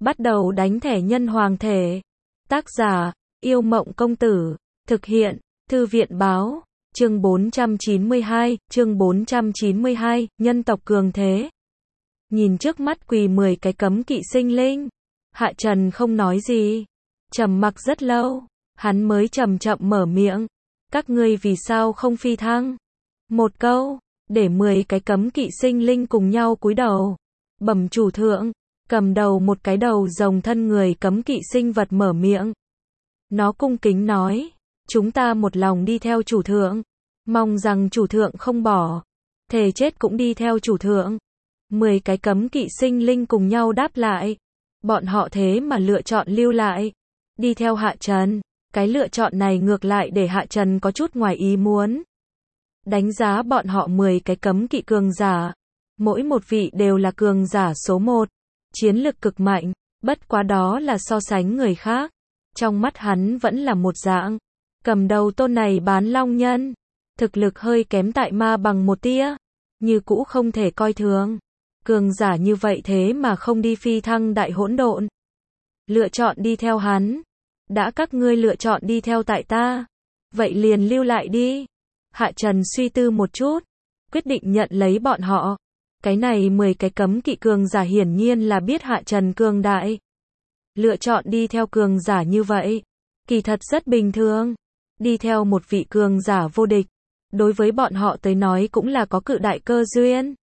Bắt đầu đánh thẻ nhân hoàng thể. Tác giả, Yêu Mộng Công Tử. Thực hiện, Thư viện Báo. Chương 492, nhân tộc cường thế. Nhìn trước mắt quỳ 10 cái cấm kỵ sinh linh. Hạ Trần không nói gì. Trầm mặc rất lâu. Hắn mới chậm chậm mở miệng. Các ngươi vì sao không phi thăng? Một câu, để 10 cái cấm kỵ sinh linh cùng nhau cúi đầu. Bẩm chủ thượng, cầm đầu một cái đầu rồng thân người cấm kỵ sinh vật mở miệng. Nó cung kính nói, chúng ta một lòng đi theo chủ thượng, mong rằng chủ thượng không bỏ, thề chết cũng đi theo chủ thượng. 10 cái cấm kỵ sinh linh cùng nhau đáp lại, bọn họ thế mà lựa chọn lưu lại, đi theo Hạ Trần. Cái lựa chọn này ngược lại để Hạ Trần có chút ngoài ý muốn. Đánh giá bọn họ 10 cái cấm kỵ cường giả, mỗi một vị đều là cường giả số 1, chiến lực cực mạnh, bất quá đó là so sánh người khác. Trong mắt hắn vẫn là một dạng, cầm đầu tôn này bán long nhân, thực lực hơi kém tại ma bằng một tia, như cũ không thể coi thường. Cường giả như vậy thế mà không đi phi thăng đại hỗn độn, lựa chọn đi theo hắn. Đã các ngươi lựa chọn đi theo tại ta, vậy liền lưu lại đi. Hạ Trần suy tư một chút, quyết định nhận lấy bọn họ. Cái này 10 cái cấm kỵ cường giả hiển nhiên là biết Hạ Trần cường đại. Lựa chọn đi theo cường giả như vậy, kỳ thật rất bình thường. Đi theo một vị cường giả vô địch, đối với bọn họ tới nói cũng là có cự đại cơ duyên.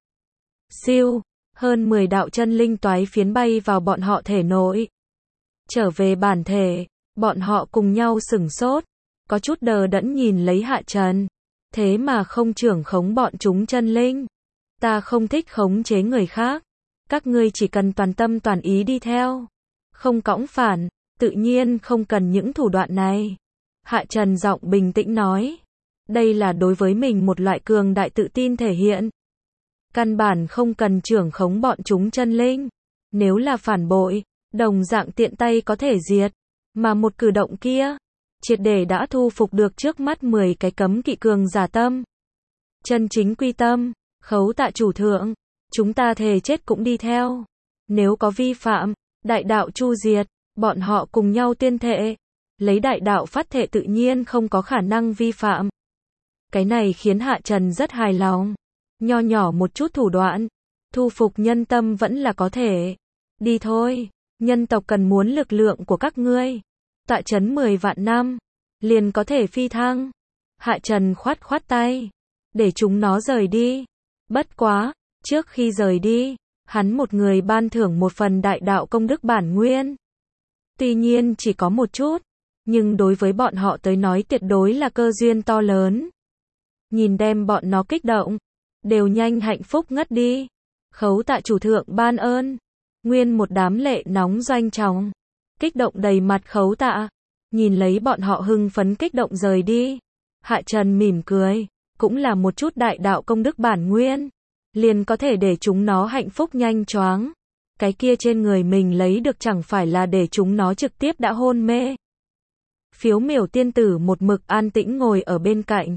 Siêu, hơn 10 đạo chân linh toái phiến bay vào bọn họ thể nội. Trở về bản thể, bọn họ cùng nhau sửng sốt, có chút đờ đẫn nhìn lấy Hạ Trần. Thế mà không trưởng khống bọn chúng chân linh. Ta không thích khống chế người khác. Các ngươi chỉ cần toàn tâm toàn ý đi theo. Không cõng phản, tự nhiên không cần những thủ đoạn này. Hạ Trần giọng bình tĩnh nói. Đây là đối với mình một loại cường đại tự tin thể hiện. Căn bản không cần trưởng khống bọn chúng chân linh. Nếu là phản bội, đồng dạng tiện tay có thể diệt. Mà một cử động kia, triệt để đã thu phục được trước mắt 10 cái cấm kỵ cường giả tâm. Chân chính quy tâm, khấu tạ chủ thượng, chúng ta thề chết cũng đi theo. Nếu có vi phạm, đại đạo chu diệt, bọn họ cùng nhau tuyên thệ. Lấy đại đạo phát thệ tự nhiên không có khả năng vi phạm. Cái này khiến Hạ Trần rất hài lòng. Nho nhỏ một chút thủ đoạn, thu phục nhân tâm vẫn là có thể. Đi thôi, nhân tộc cần muốn lực lượng của các ngươi. Tọa chấn 10 vạn năm, liền có thể phi thăng. Hạ Trần khoát khoát tay, để chúng nó rời đi. Bất quá, trước khi rời đi, hắn một người ban thưởng một phần đại đạo công đức bản nguyên. Tuy nhiên chỉ có một chút, nhưng đối với bọn họ tới nói tuyệt đối là cơ duyên to lớn. Nhìn đem bọn nó kích động, đều nhanh hạnh phúc ngất đi. Khấu tạ chủ thượng ban ơn. Nguyên một đám lệ nóng doanh trọng, kích động đầy mặt khấu tạ. Nhìn lấy bọn họ hưng phấn kích động rời đi, Hạ Trần mỉm cười, cũng là một chút đại đạo công đức bản nguyên, liền có thể để chúng nó hạnh phúc nhanh choáng. Cái kia trên người mình lấy được chẳng phải là để chúng nó trực tiếp đã hôn mê. Phiếu Miểu tiên tử một mực an tĩnh ngồi ở bên cạnh,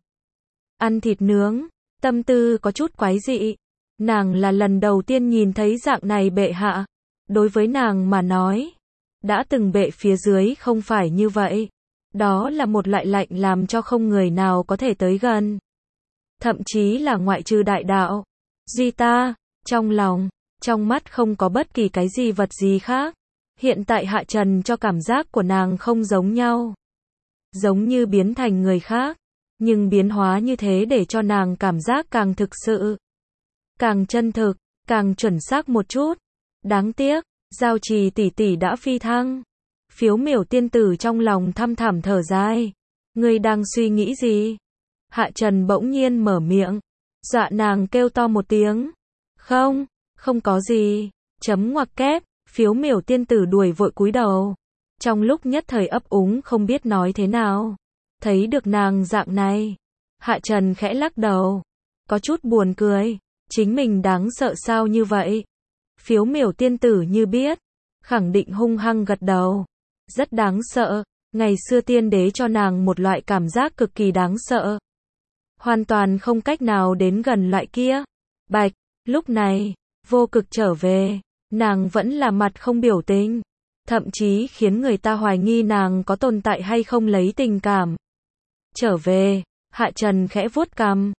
ăn thịt nướng, tâm tư có chút quái dị. Nàng là lần đầu tiên nhìn thấy dạng này bệ hạ. Đối với nàng mà nói, đã từng bệ phía dưới không phải như vậy. Đó là một loại lạnh làm cho không người nào có thể tới gần. Thậm chí là ngoại trừ đại đạo. Duy ta, trong lòng, trong mắt không có bất kỳ cái gì vật gì khác. Hiện tại Hạ Trần cho cảm giác của nàng không giống nhau. Giống như biến thành người khác. Nhưng biến hóa như thế để cho nàng cảm giác càng thực sự. Càng chân thực, càng chuẩn xác một chút. Đáng tiếc, Giao Trì tỷ tỷ đã phi thăng. Phiếu Miểu tiên tử trong lòng thăm thẳm thở dài. Ngươi đang suy nghĩ gì? Hạ Trần bỗng nhiên mở miệng, dọa nàng kêu to một tiếng. Không, không có gì. Chấm ngoặc kép. Phiếu Miểu tiên tử đuổi vội cúi đầu. Trong lúc nhất thời ấp úng không biết nói thế nào. Thấy được nàng dạng này, Hạ Trần khẽ lắc đầu, có chút buồn cười. Chính mình đáng sợ sao như vậy? Phiếu Miểu tiên tử như biết, khẳng định hung hăng gật đầu. Rất đáng sợ. Ngày xưa tiên đế cho nàng một loại cảm giác cực kỳ đáng sợ. Hoàn toàn không cách nào đến gần loại kia. Bạch, lúc này, vô cực trở về. Nàng vẫn là mặt không biểu tình. thậm chí khiến người ta hoài nghi nàng có tồn tại hay không lấy tình cảm. Trở về, Hạ Trần khẽ vuốt cằm.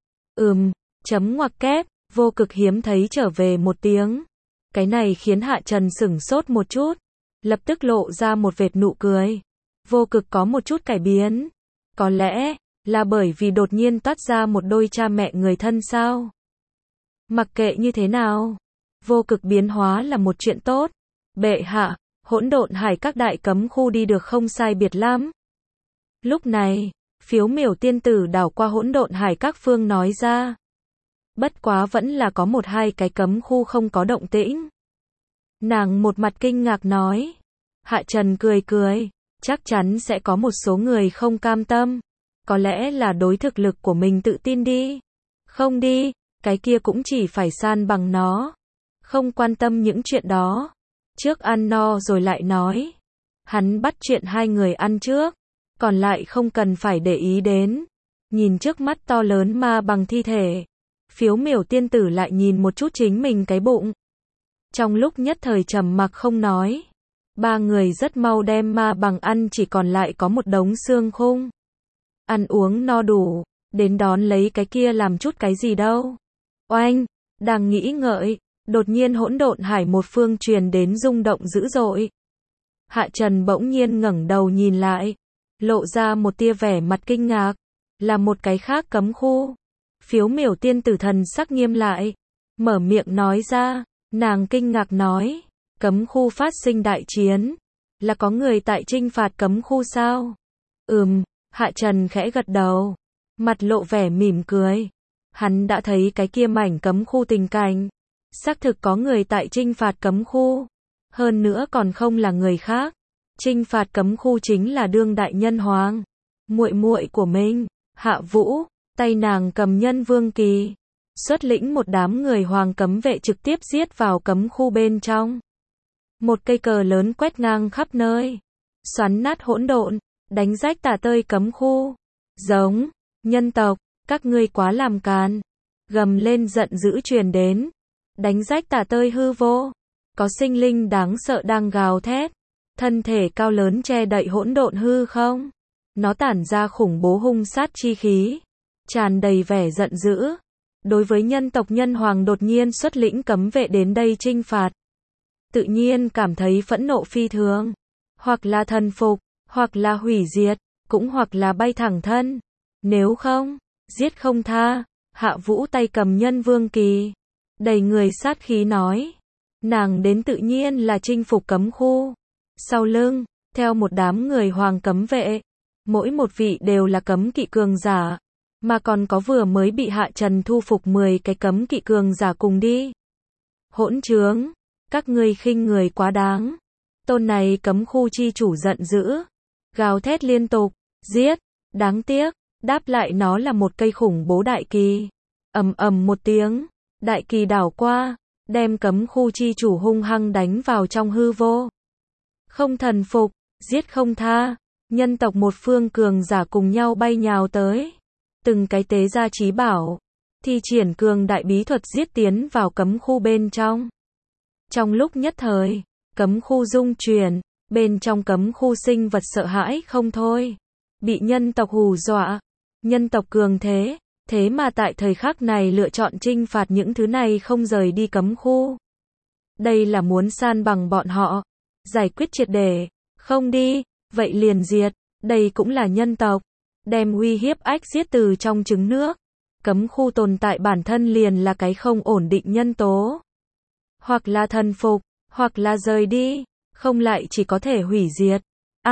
Chấm ngoặc kép, Vô Cực hiếm thấy trở về một tiếng. Cái này khiến Hạ Trần sửng sốt một chút, lập tức lộ ra một vệt nụ cười. Vô Cực có một chút cải biến. Có lẽ là bởi vì đột nhiên toát ra một đôi cha mẹ người thân sao? Mặc kệ như thế nào, Vô Cực biến hóa là một chuyện tốt. Bệ hạ, Hỗn Độn Hải các đại cấm khu đi được không sai biệt lắm. Lúc này, Phiếu Miểu tiên tử đảo qua Hỗn Độn Hải các phương nói ra. Bất quá vẫn là có một hai cái cấm khu không có động tĩnh. Nàng một mặt kinh ngạc nói. Hạ Trần cười cười, chắc chắn sẽ có một số người không cam tâm. Có lẽ là đối thực lực của mình tự tin đi. Không đi, cái kia cũng chỉ phải san bằng nó. Không quan tâm những chuyện đó. Trước ăn no rồi lại nói. Hắn bắt chuyện hai người ăn trước, còn lại không cần phải để ý đến. Nhìn trước mắt to lớn ma bằng thi thể, Phiếu Miểu tiên tử lại nhìn một chút chính mình cái bụng. Trong lúc nhất thời trầm mặc không nói, ba người rất mau đem ma bằng ăn, chỉ còn lại có một đống xương khung. Ăn uống no đủ, đến đón lấy cái kia làm chút cái gì đâu. Oanh, đang nghĩ ngợi, đột nhiên Hỗn Độn Hải một phương truyền đến rung động dữ dội. Hạ Trần bỗng nhiên ngẩng đầu nhìn lại, lộ ra một tia vẻ mặt kinh ngạc, là một cái khác cấm khu. Phiếu Miểu tiên tử thần sắc nghiêm lại, mở miệng nói ra, nàng kinh ngạc nói, cấm khu phát sinh đại chiến, là có người tại trinh phạt cấm khu sao? Hạ Trần khẽ gật đầu, mặt lộ vẻ mỉm cười. Hắn đã thấy cái kia mảnh cấm khu tình cảnh, xác thực có người tại trinh phạt cấm khu, hơn nữa còn không là người khác. Trinh phạt cấm khu chính là đương đại nhân hoàng, muội muội của mình, Hạ Vũ, tay nàng cầm nhân vương kỳ, xuất lĩnh một đám người hoàng cấm vệ trực tiếp giết vào cấm khu bên trong. Một cây cờ lớn quét ngang khắp nơi, xoắn nát hỗn độn, đánh rách tả tơi cấm khu. Giống, nhân tộc, các ngươi quá làm càn. Gầm lên giận dữ truyền đến, đánh rách tả tơi hư vô. Có sinh linh đáng sợ đang gào thét, thân thể cao lớn che đậy hỗn độn hư không. Nó tản ra khủng bố hung sát chi khí, tràn đầy vẻ giận dữ. Đối với nhân tộc nhân hoàng đột nhiên xuất lĩnh cấm vệ đến đây trinh phạt, tự nhiên cảm thấy phẫn nộ phi thường, hoặc là thần phục, hoặc là hủy diệt, cũng hoặc là bay thẳng thân. Nếu không, giết không tha. Hạ Vũ tay cầm nhân vương kỳ, đầy người sát khí nói. Nàng đến tự nhiên là chinh phục cấm khu. Sau lưng, theo một đám người hoàng cấm vệ, mỗi một vị đều là cấm kỵ cường giả, mà còn có vừa mới bị Hạ Trần thu phục 10 cái cấm kỵ cường giả cùng đi. Hỗn trướng, các ngươi khinh người quá đáng. Tôn này cấm khu chi chủ giận dữ, gào thét liên tục, giết, đáng tiếc, đáp lại nó là một cây khủng bố đại kỳ. Ầm ầm một tiếng, đại kỳ đảo qua, đem cấm khu chi chủ hung hăng đánh vào trong hư vô. Không thần phục, giết không tha, nhân tộc một phương cường giả cùng nhau bay nhào tới. Từng cái tế ra chí bảo, thi triển cường đại bí thuật giết tiến vào cấm khu bên trong. Trong lúc nhất thời, cấm khu rung chuyển, bên trong cấm khu sinh vật sợ hãi không thôi. Bị nhân tộc hù dọa, nhân tộc cường thế, thế mà tại thời khắc này lựa chọn trinh phạt những thứ này không rời đi cấm khu. Đây là muốn san bằng bọn họ, giải quyết triệt để, không đi, vậy liền diệt, đây cũng là nhân tộc, đem uy hiếp ách giết từ trong trứng nước. Cấm khu tồn tại bản thân liền là cái không ổn định nhân tố. Hoặc là thần phục, hoặc là rời đi, không lại chỉ có thể hủy diệt.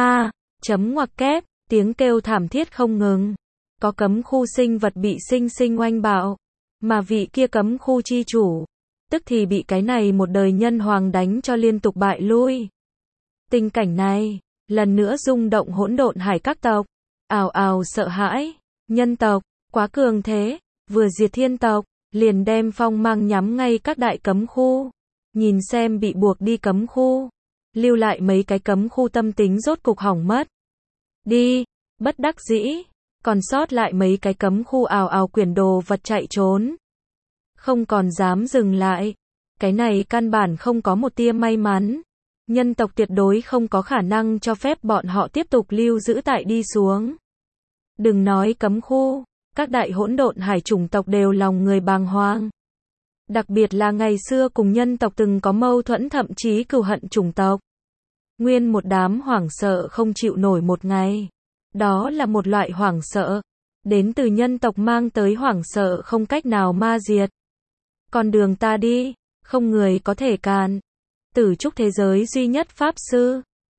Chấm ngoặc kép, tiếng kêu thảm thiết không ngừng. Có cấm khu sinh vật bị sinh sinh oanh bạo, mà vị kia cấm khu chi chủ, tức thì bị cái này một đời nhân hoàng đánh cho liên tục bại lui. Tình cảnh này, lần nữa rung động hỗn độn hải các tộc, ào ào sợ hãi, nhân tộc, quá cường thế, vừa diệt thiên tộc, liền đem phong mang nhắm ngay các đại cấm khu. Nhìn xem bị buộc đi cấm khu, lưu lại mấy cái cấm khu tâm tính rốt cục hỏng mất. Đi, bất đắc dĩ, còn sót lại mấy cái cấm khu ào ào quyển đồ vật chạy trốn. Không còn dám dừng lại, cái này căn bản không có một tia may mắn. Nhân tộc tuyệt đối không có khả năng cho phép bọn họ tiếp tục lưu giữ tại đi xuống. Đừng nói cấm khu, các đại hỗn độn hải chủng tộc đều lòng người bàng hoàng. Đặc biệt là ngày xưa cùng nhân tộc từng có mâu thuẫn thậm chí cừu hận chủng tộc. Nguyên một đám hoảng sợ không chịu nổi một ngày. Đó là một loại hoảng sợ, đến từ nhân tộc mang tới hoảng sợ không cách nào ma diệt. Con đường ta đi, không người có thể cản. Tử trúc thế giới duy nhất pháp sư.